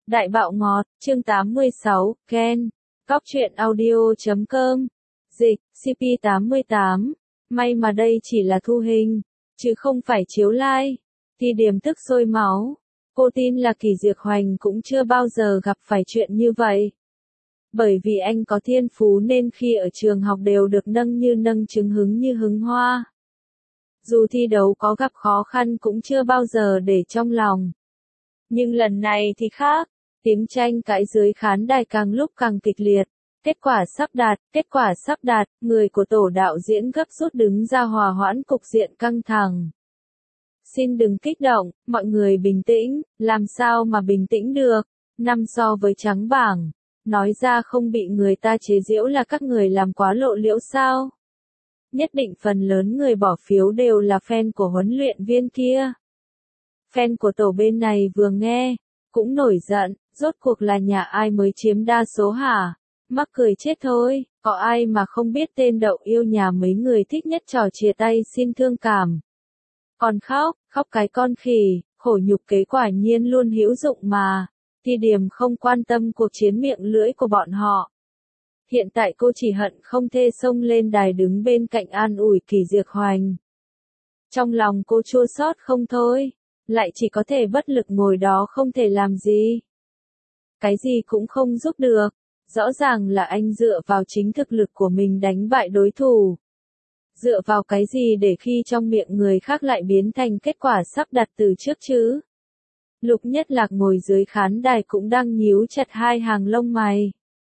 Đại bạo ngọt, chương 86, Ken. Góc truyện audio.com. Dịch, CP88. May mà đây chỉ là thu hình, chứ không phải chiếu live. Thì điểm tức sôi máu. Cô tin là Kỳ Diệc Hoành cũng chưa bao giờ gặp phải chuyện như vậy. Bởi vì anh có thiên phú nên khi ở trường học đều được nâng như nâng trứng hứng như hứng hoa. Dù thi đấu có gặp khó khăn cũng chưa bao giờ để trong lòng. Nhưng lần này thì khác, tiếng tranh cãi dưới khán đài càng lúc càng kịch liệt. Kết quả sắp đạt, người của tổ đạo diễn gấp rút đứng ra hòa hoãn cục diện căng thẳng. Xin đừng kích động, mọi người bình tĩnh, làm sao mà bình tĩnh được, 5 so với trắng bảng. Nói ra không bị người ta chế giễu là các người làm quá lộ liễu sao? Nhất định phần lớn người bỏ phiếu đều là fan của huấn luyện viên kia. Fan của tổ bên này vừa nghe, cũng nổi giận, rốt cuộc là nhà ai mới chiếm đa số hả? Mắc cười chết thôi, có ai mà không biết tên đậu yêu nhà mấy người thích nhất trò chia tay xin thương cảm. Còn khóc cái con khỉ, khổ nhục kế quả nhiên luôn hữu dụng mà. Thì điểm không quan tâm cuộc chiến miệng lưỡi của bọn họ. Hiện tại cô chỉ hận không thể xông lên đài đứng bên cạnh an ủi Kỳ Diệc Hoành. Trong lòng cô chua xót không thôi, lại chỉ có thể bất lực ngồi đó không thể làm gì. Cái gì cũng không giúp được, rõ ràng là anh dựa vào chính thực lực của mình đánh bại đối thủ. Dựa vào cái gì để khi trong miệng người khác lại biến thành kết quả sắp đặt từ trước chứ? Lục Nhất Lạc ngồi dưới khán đài cũng đang nhíu chặt hai hàng lông mày.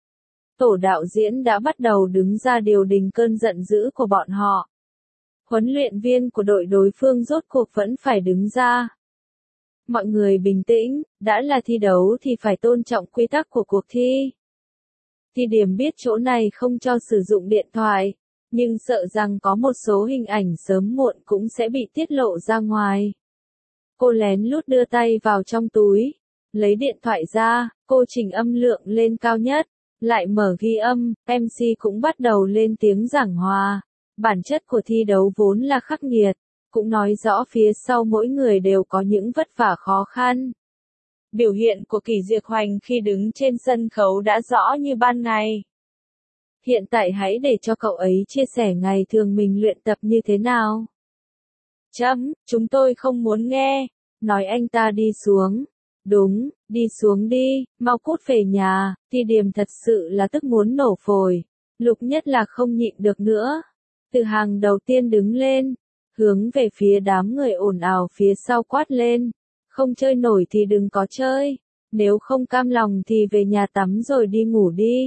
Tổ đạo diễn đã bắt đầu đứng ra điều đình cơn giận dữ của bọn họ. Huấn luyện viên của đội đối phương rốt cuộc vẫn phải đứng ra. Mọi người bình tĩnh, đã là thi đấu thì phải tôn trọng quy tắc của cuộc thi. Thì điểm biết chỗ này không cho sử dụng điện thoại, nhưng sợ rằng có một số hình ảnh sớm muộn cũng sẽ bị tiết lộ ra ngoài. Cô lén lút đưa tay vào trong túi, lấy điện thoại ra, cô chỉnh âm lượng lên cao nhất, lại mở ghi âm, MC cũng bắt đầu lên tiếng giảng hòa. Bản chất của thi đấu vốn là khắc nghiệt, cũng nói rõ phía sau mỗi người đều có những vất vả khó khăn. Biểu hiện của Kỳ Diệc Hoành khi đứng trên sân khấu đã rõ như ban ngày. Hiện tại hãy để cho cậu ấy chia sẻ ngày thường mình luyện tập như thế nào. Chúng tôi không muốn nghe, nói anh ta đi xuống. Đúng, đi xuống đi, mau cút về nhà. Thì điểm thật sự là tức muốn nổ phổi. Lục Nhất Lạc không nhịn được nữa. Từ hàng đầu tiên đứng lên, hướng về phía đám người ồn ào phía sau quát lên. Không chơi nổi thì đừng có chơi, nếu không cam lòng thì về nhà tắm rồi đi ngủ đi.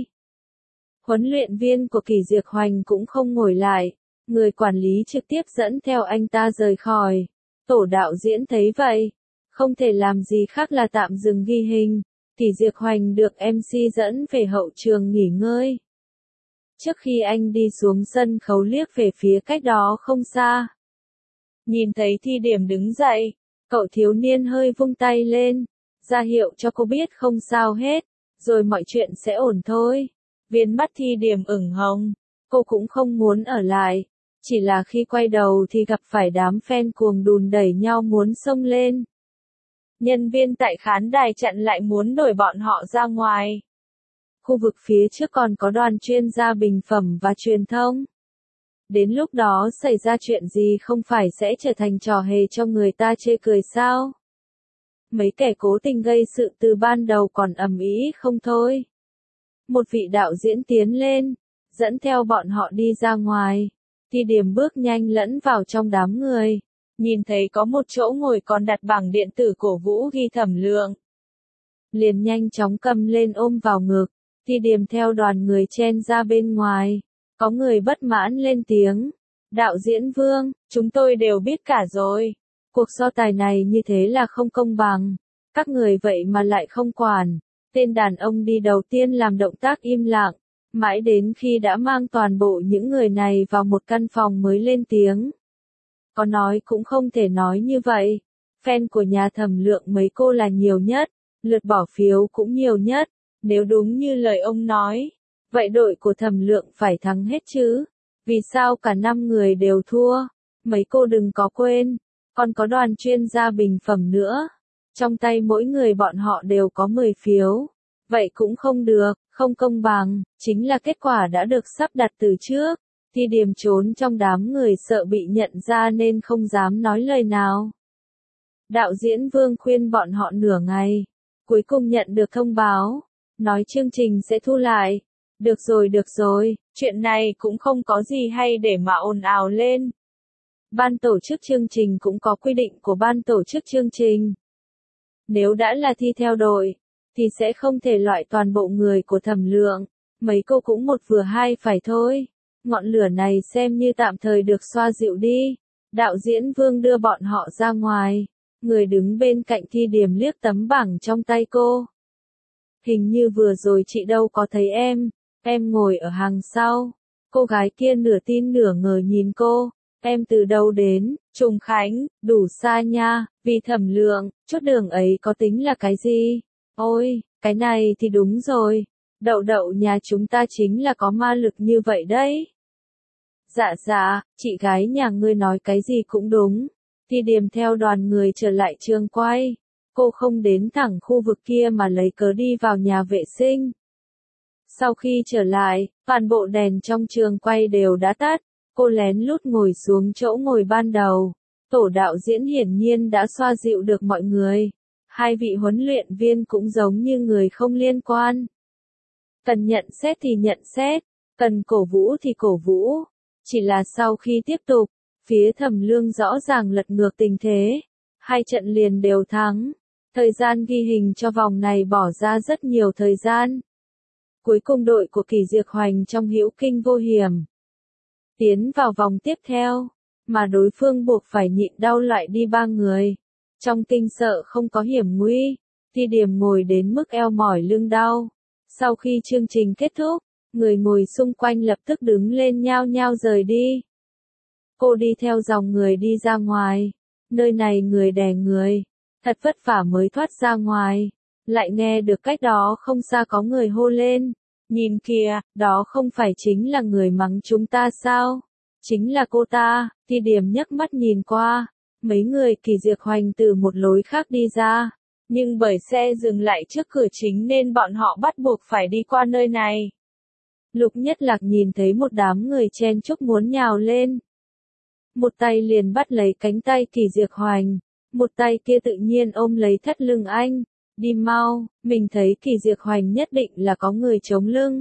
Huấn luyện viên của Kỳ Diệc Hoành cũng không ngồi lại, người quản lý trực tiếp dẫn theo anh ta rời khỏi. Tổ đạo diễn thấy vậy, không thể làm gì khác là tạm dừng ghi hình. Kỳ Diệc Hoành được MC dẫn về hậu trường nghỉ ngơi. Trước khi anh đi xuống sân khấu liếc về phía cách đó không xa. Nhìn thấy Thi Điểm đứng dậy, cậu thiếu niên hơi vung tay lên, ra hiệu cho cô biết không sao hết, rồi mọi chuyện sẽ ổn thôi. Viên mắt Thi Điểm ửng hồng, cô cũng không muốn ở lại, chỉ là khi quay đầu thì gặp phải đám fan cuồng đùn đẩy nhau muốn xông lên. Nhân viên tại khán đài chặn lại muốn đuổi bọn họ ra ngoài. Khu vực phía trước còn có đoàn chuyên gia bình phẩm và truyền thông. Đến lúc đó xảy ra chuyện gì không phải sẽ trở thành trò hề cho người ta chê cười sao? Mấy kẻ cố tình gây sự từ ban đầu còn ầm ĩ không thôi. Một vị đạo diễn tiến lên, dẫn theo bọn họ đi ra ngoài. Thì điểm bước nhanh lẫn vào trong đám người. Nhìn thấy có một chỗ ngồi còn đặt bảng điện tử cổ vũ ghi thẩm lượng. Liền nhanh chóng cầm lên ôm vào ngực. Thì điểm theo đoàn người chen ra bên ngoài. Có người bất mãn lên tiếng. Đạo diễn Vương, chúng tôi đều biết cả rồi. Cuộc so tài này như thế là không công bằng. Các người vậy mà lại không quản. Tên đàn ông đi đầu tiên làm động tác im lặng. Mãi đến khi đã mang toàn bộ những người này vào một căn phòng mới lên tiếng. Có nói cũng không thể nói như vậy. Fan của nhà thẩm lượng mấy cô là nhiều nhất. Lượt bỏ phiếu cũng nhiều nhất. Nếu đúng như lời ông nói. Vậy đội của thẩm lượng phải thắng hết chứ? Vì sao cả 5 người đều thua? Mấy cô đừng có quên, còn có đoàn chuyên gia bình phẩm nữa. Trong tay mỗi người bọn họ đều có 10 phiếu. Vậy cũng không được, không công bằng, chính là kết quả đã được sắp đặt từ trước. Thi Điềm trốn trong đám người sợ bị nhận ra nên không dám nói lời nào. Đạo diễn Vương khuyên bọn họ nửa ngày, cuối cùng nhận được thông báo, nói chương trình sẽ thu lại. Được rồi, chuyện này cũng không có gì hay để mà ồn ào lên. Ban tổ chức chương trình cũng có quy định của ban tổ chức chương trình. Nếu đã là thi theo đội, thì sẽ không thể loại toàn bộ người của Thẩm Lượng. Mấy cô cũng một vừa hai phải thôi. Ngọn lửa này xem như tạm thời được xoa dịu đi. Đạo diễn Vương đưa bọn họ ra ngoài. Người đứng bên cạnh Thi Điềm liếc tấm bảng trong tay cô. Hình như vừa rồi chị đâu có thấy em ngồi ở hàng sau. Cô gái kia nửa tin nửa ngờ nhìn cô. Em từ đâu đến? Trùng Khánh, đủ xa nha, vì Thẩm Lượng, chút đường ấy có tính là cái gì? Ôi, cái này thì đúng rồi. Đậu nhà chúng ta chính là có ma lực như vậy đấy. Dạ, chị gái nhà ngươi nói cái gì cũng đúng. Thi Điềm theo đoàn người trở lại trường quay. Cô không đến thẳng khu vực kia mà lấy cớ đi vào nhà vệ sinh. Sau khi trở lại, toàn bộ đèn trong trường quay đều đã tắt. Cô lén lút ngồi xuống chỗ ngồi ban đầu. Tổ đạo diễn hiển nhiên đã xoa dịu được mọi người. Hai vị huấn luyện viên cũng giống như người không liên quan. Cần nhận xét thì nhận xét, cần cổ vũ thì cổ vũ. Chỉ là sau khi tiếp tục, phía Thẩm Lương rõ ràng lật ngược tình thế. 2 trận liền đều thắng. Thời gian ghi hình cho vòng này bỏ ra rất nhiều thời gian. Cuối cùng đội của Kỳ Diệc Hoành trong hữu kinh vô hiểm. Tiến vào vòng tiếp theo, mà đối phương buộc phải nhịn đau lại đi 3 người. Trong kinh sợ không có hiểm nguy, Thi Điềm ngồi đến mức eo mỏi lưng đau. Sau khi chương trình kết thúc, người ngồi xung quanh lập tức đứng lên nhao nhao rời đi. Cô đi theo dòng người đi ra ngoài. Nơi này người đè người. Thật vất vả mới thoát ra ngoài. Lại nghe được cách đó không xa có người hô lên. Nhìn kìa, đó không phải chính là người mắng chúng ta sao? Chính là cô ta. Thi Điềm nhấc mắt nhìn qua. Mấy người Kỳ Diệc Hoành từ một lối khác đi ra. Nhưng bởi xe dừng lại trước cửa chính nên bọn họ bắt buộc phải đi qua nơi này. Lục Nhất Lạc nhìn thấy một đám người chen chúc muốn nhào lên. Một tay liền bắt lấy cánh tay Kỳ Diệc Hoành. Một tay kia tự nhiên ôm lấy thắt lưng anh. Đi mau, mình thấy Kỳ Diệc Hoành nhất định là có người chống lưng.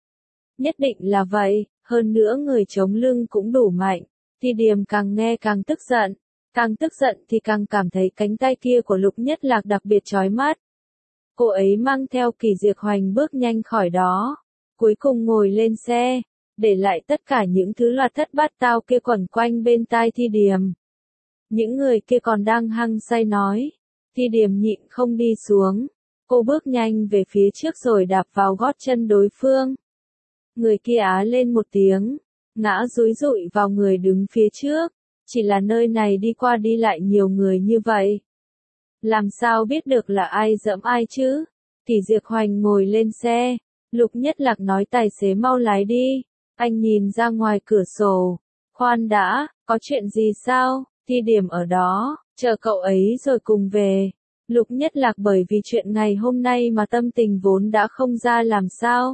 Nhất định là vậy, hơn nữa người chống lưng cũng đủ mạnh. Thi Điềm càng nghe càng tức giận. Càng tức giận thì càng cảm thấy cánh tay kia của Lục Nhất Lạc đặc biệt chói mắt. Cô ấy mang theo Kỳ Diệc Hoành bước nhanh khỏi đó. Cuối cùng ngồi lên xe, để lại tất cả những thứ loạt thất bát tao kia quẩn quanh bên tai Thi Điềm. Những người kia còn đang hăng say nói. Thi Điềm nhịn không đi xuống. Cô bước nhanh về phía trước rồi đạp vào gót chân đối phương. Người kia á lên một tiếng, ngã dúi dụi vào người đứng phía trước. Chỉ là nơi này đi qua đi lại nhiều người như vậy. Làm sao biết được là ai giẫm ai chứ? Kỳ Diệc Hoành ngồi lên xe. Lục Nhất Lạc nói tài xế mau lái đi. Anh nhìn ra ngoài cửa sổ. Khoan đã, có chuyện gì sao? Thi Điềm ở đó, chờ cậu ấy rồi cùng về. Lục Nhất Lạc bởi vì chuyện ngày hôm nay mà tâm tình vốn đã không ra làm sao.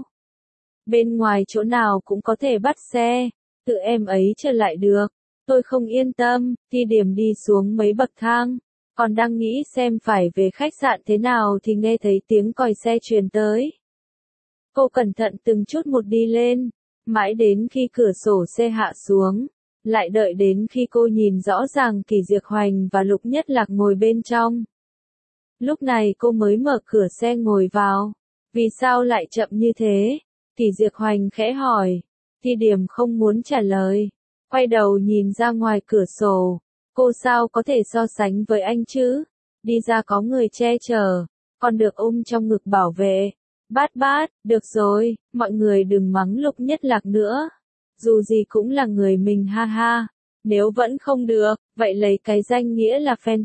Bên ngoài chỗ nào cũng có thể bắt xe, tự em ấy trở lại được. Tôi không yên tâm. Thi Điềm đi xuống mấy bậc thang, còn đang nghĩ xem phải về khách sạn thế nào thì nghe thấy tiếng còi xe truyền tới. Cô cẩn thận từng chút một đi lên, mãi đến khi cửa sổ xe hạ xuống, lại đợi đến khi cô nhìn rõ ràng Kỳ Diệc Hoành và Lục Nhất Lạc ngồi bên trong. Lúc này cô mới mở cửa xe ngồi vào. Vì sao lại chậm như thế? Kỳ Diệc Hoành khẽ hỏi. Thi Điềm không muốn trả lời. Quay đầu nhìn ra ngoài cửa sổ. Cô sao có thể so sánh với anh chứ? Đi ra có người che chở, còn được ôm trong ngực bảo vệ. Bát, được rồi, mọi người đừng mắng Lục Nhất Lạc nữa. Dù gì cũng là người mình ha ha. Nếu vẫn không được, vậy lấy cái danh nghĩa là fan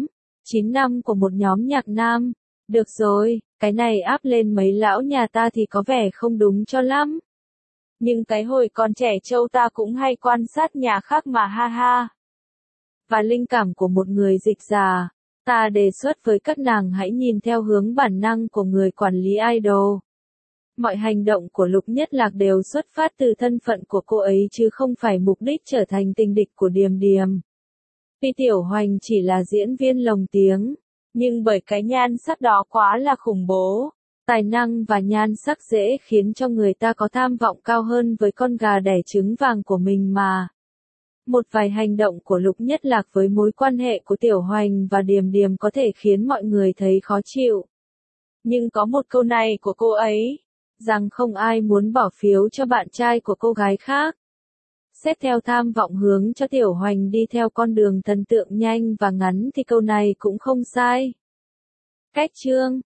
9 năm của một nhóm nhạc nam. Được rồi, cái này áp lên mấy lão nhà ta thì có vẻ không đúng cho lắm. Nhưng cái hồi còn trẻ trâu ta cũng hay quan sát nhà khác mà ha ha. Và linh cảm của một người dịch giả, Ta đề xuất với các nàng hãy nhìn theo hướng bản năng của người quản lý idol. Mọi hành động của Lục Nhất Lạc đều xuất phát từ thân phận của cô ấy chứ không phải mục đích trở thành tình địch của Điềm Điềm. Tuy Tiểu Hoành chỉ là diễn viên lồng tiếng, nhưng bởi cái nhan sắc đó quá là khủng bố. Tài năng và nhan sắc dễ khiến cho người ta có tham vọng cao hơn với con gà đẻ trứng vàng của mình mà. Một vài hành động của Lục Nhất Lạc với mối quan hệ của Tiểu Hoành và Điềm Điềm có thể khiến mọi người thấy khó chịu. Nhưng có một câu này của cô ấy, rằng không ai muốn bỏ phiếu cho bạn trai của cô gái khác. Xét theo tham vọng hướng cho Tiểu Hoành đi theo con đường thần tượng nhanh và ngắn thì câu này cũng không sai. Cách chương